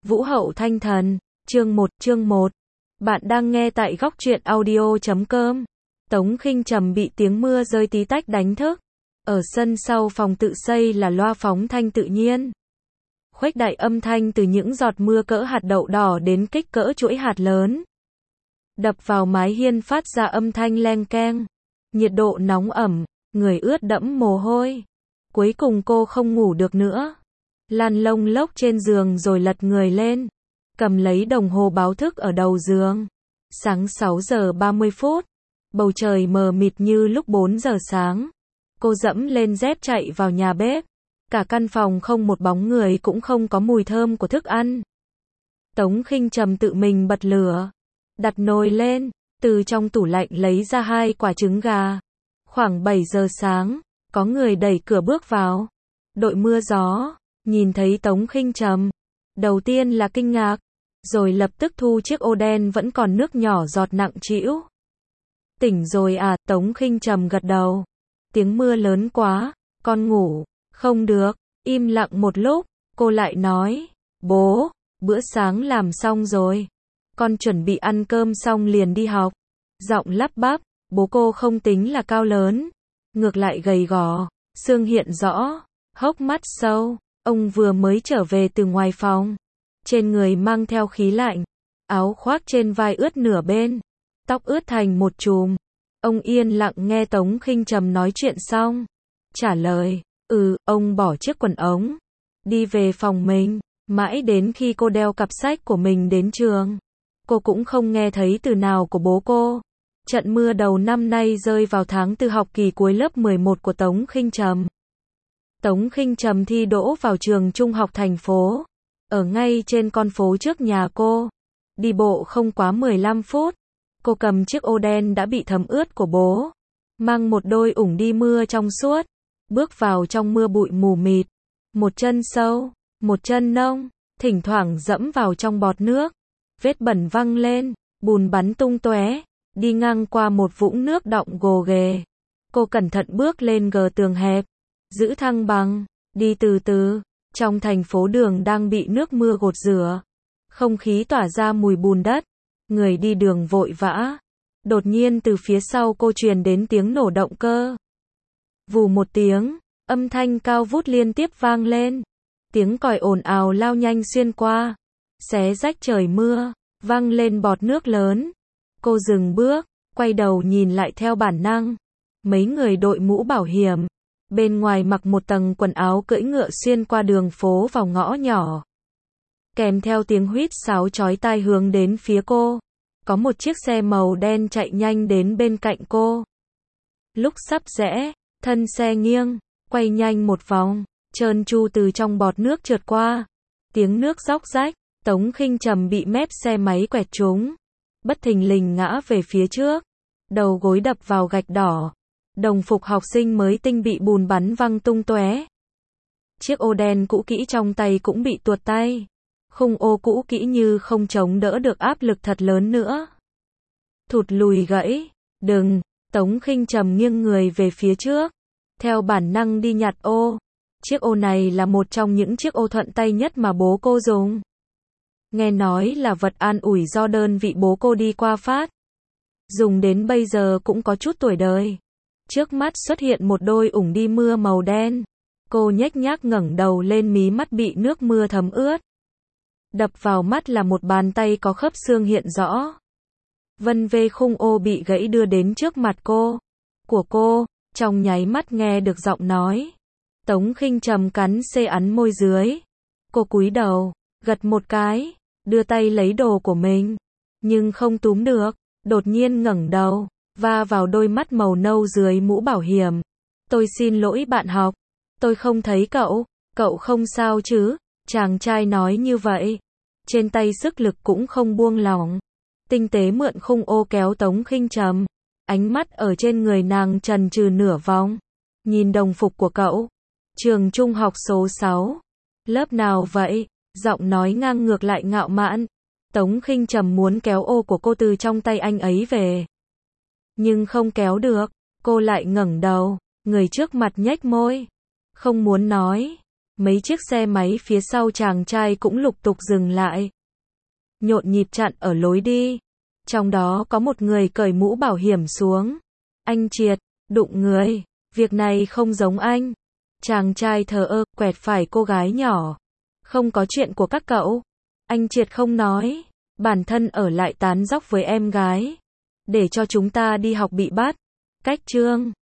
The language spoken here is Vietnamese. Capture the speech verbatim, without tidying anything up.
Vũ hậu thanh thần, chương một, chương một. Bạn đang nghe tại góc truyện audio chấm com. Tống Khinh Trầm bị tiếng mưa rơi tí tách đánh thức. Ở sân sau phòng tự xây là loa phóng thanh tự nhiên. Khuếch đại âm thanh từ những giọt mưa cỡ hạt đậu đỏ đến kích cỡ chuỗi hạt lớn. Đập vào mái hiên phát ra âm thanh leng keng. Nhiệt độ nóng ẩm, người ướt đẫm mồ hôi. Cuối cùng cô không ngủ được nữa. Lăn lông lốc trên giường rồi lật người lên. Cầm lấy đồng hồ báo thức ở đầu giường. Sáng sáu giờ ba mươi phút. Bầu trời mờ mịt như lúc bốn giờ sáng. Cô dẫm lên dép chạy vào nhà bếp. Cả căn phòng không một bóng người, cũng không có mùi thơm của thức ăn. Tống Khinh Trầm tự mình bật lửa. Đặt nồi lên. Từ trong tủ lạnh lấy ra hai quả trứng gà. Khoảng bảy giờ sáng, có người đẩy cửa bước vào. Đội mưa gió. Nhìn thấy Tống Khinh Trầm, đầu tiên là kinh ngạc, rồi lập tức thu chiếc ô đen vẫn còn nước nhỏ giọt nặng trĩu. Tỉnh rồi à? Tống Khinh Trầm gật đầu. Tiếng mưa lớn quá, con ngủ. Không được. Im lặng một lúc, cô lại nói, bố, bữa sáng làm xong rồi. Con chuẩn bị ăn cơm xong liền đi học. Giọng lắp bắp, bố cô không tính là cao lớn, ngược lại gầy gò, xương hiện rõ, hốc mắt sâu. Ông vừa mới trở về từ ngoài phòng. Trên người mang theo khí lạnh. Áo khoác trên vai ướt nửa bên. Tóc ướt thành một chùm. Ông yên lặng nghe Tống Khinh Trầm nói chuyện xong. Trả lời, ừ, ông bỏ chiếc quần ống. Đi về phòng mình. Mãi đến khi cô đeo cặp sách của mình đến trường. Cô cũng không nghe thấy từ nào của bố cô. Trận mưa đầu năm nay rơi vào tháng tư học kỳ cuối lớp mười một của Tống Khinh Trầm. Tống Khinh Trầm thi đỗ vào trường trung học thành phố, ở ngay trên con phố trước nhà cô. Đi bộ không quá mười lăm phút, cô cầm chiếc ô đen đã bị thấm ướt của bố, mang một đôi ủng đi mưa trong suốt, bước vào trong mưa bụi mù mịt, một chân sâu, một chân nông, thỉnh thoảng dẫm vào trong bọt nước, vết bẩn văng lên, bùn bắn tung tóe, đi ngang qua một vũng nước đọng gồ ghề. Cô cẩn thận bước lên gờ tường hẹp, giữ thăng bằng, đi từ từ. Trong thành phố đường đang bị nước mưa gột rửa, không khí tỏa ra mùi bùn đất, người đi đường vội vã. Đột nhiên từ phía sau cô truyền đến tiếng nổ động cơ. Vù một tiếng, âm thanh cao vút liên tiếp vang lên. Tiếng còi ồn ào lao nhanh xuyên qua, xé rách trời mưa, văng lên bọt nước lớn. Cô dừng bước, quay đầu nhìn lại theo bản năng. Mấy người đội mũ bảo hiểm, bên ngoài mặc một tầng quần áo cưỡi ngựa xuyên qua đường phố vào ngõ nhỏ. Kèm theo tiếng huýt sáo chói tai hướng đến phía cô. Có một chiếc xe màu đen chạy nhanh đến bên cạnh cô. Lúc sắp rẽ, thân xe nghiêng, quay nhanh một vòng, trơn tru từ trong bọt nước trượt qua. Tiếng nước róc rách, Tống Khinh Trầm bị mép xe máy quẹt trúng. Bất thình lình ngã về phía trước, đầu gối đập vào gạch đỏ. Đồng phục học sinh mới tinh bị bùn bắn văng tung tóe. Chiếc ô đen cũ kỹ trong tay cũng bị tuột tay. Khung ô cũ kỹ như không chống đỡ được áp lực thật lớn nữa. Thụt lùi gãy. Đừng. Tống Khinh Trầm nghiêng người về phía trước, theo bản năng đi nhặt ô. Chiếc ô này là một trong những chiếc ô thuận tay nhất mà bố cô dùng. Nghe nói là vật an ủi do đơn vị bố cô đi qua phát. Dùng đến bây giờ cũng có chút tuổi đời. Trước mắt xuất hiện một đôi ủng đi mưa màu đen. Cô nhếch nhác ngẩng đầu lên, mí mắt bị nước mưa thấm ướt. Đập vào mắt là một bàn tay có khớp xương hiện rõ. Vân vê khung ô bị gãy đưa đến trước mặt cô. Của cô, trong nháy mắt nghe được giọng nói. Tống Khinh Trầm cắn xê ắn môi dưới. Cô cúi đầu, gật một cái, đưa tay lấy đồ của mình. Nhưng không túm được, đột nhiên ngẩng đầu. Va vào đôi mắt màu nâu dưới mũ bảo hiểm. Tôi xin lỗi bạn học. Tôi không thấy cậu. Cậu không sao chứ? Chàng trai nói như vậy. Trên tay sức lực cũng không buông lỏng. Tinh tế mượn khung ô kéo Tống Khinh Trầm. Ánh mắt ở trên người nàng chần chừ nửa vòng. Nhìn đồng phục của cậu. Trường trung học số sáu. Lớp nào vậy? Giọng nói ngang ngược lại ngạo mạn. Tống Khinh Trầm muốn kéo ô của cô từ trong tay anh ấy về. Nhưng không kéo được, cô lại ngẩng đầu, người trước mặt nhếch môi, không muốn nói. Mấy chiếc xe máy phía sau chàng trai cũng lục tục dừng lại. Nhộn nhịp chặn ở lối đi. Trong đó có một người cởi mũ bảo hiểm xuống. Anh Triệt, đụng người. Việc này không giống anh. Chàng trai thờ ơ, quẹt phải cô gái nhỏ. Không có chuyện của các cậu. Anh Triệt không nói. Bản thân ở lại tán dóc với em gái. Để cho chúng ta đi học bị bắt. Cách chương.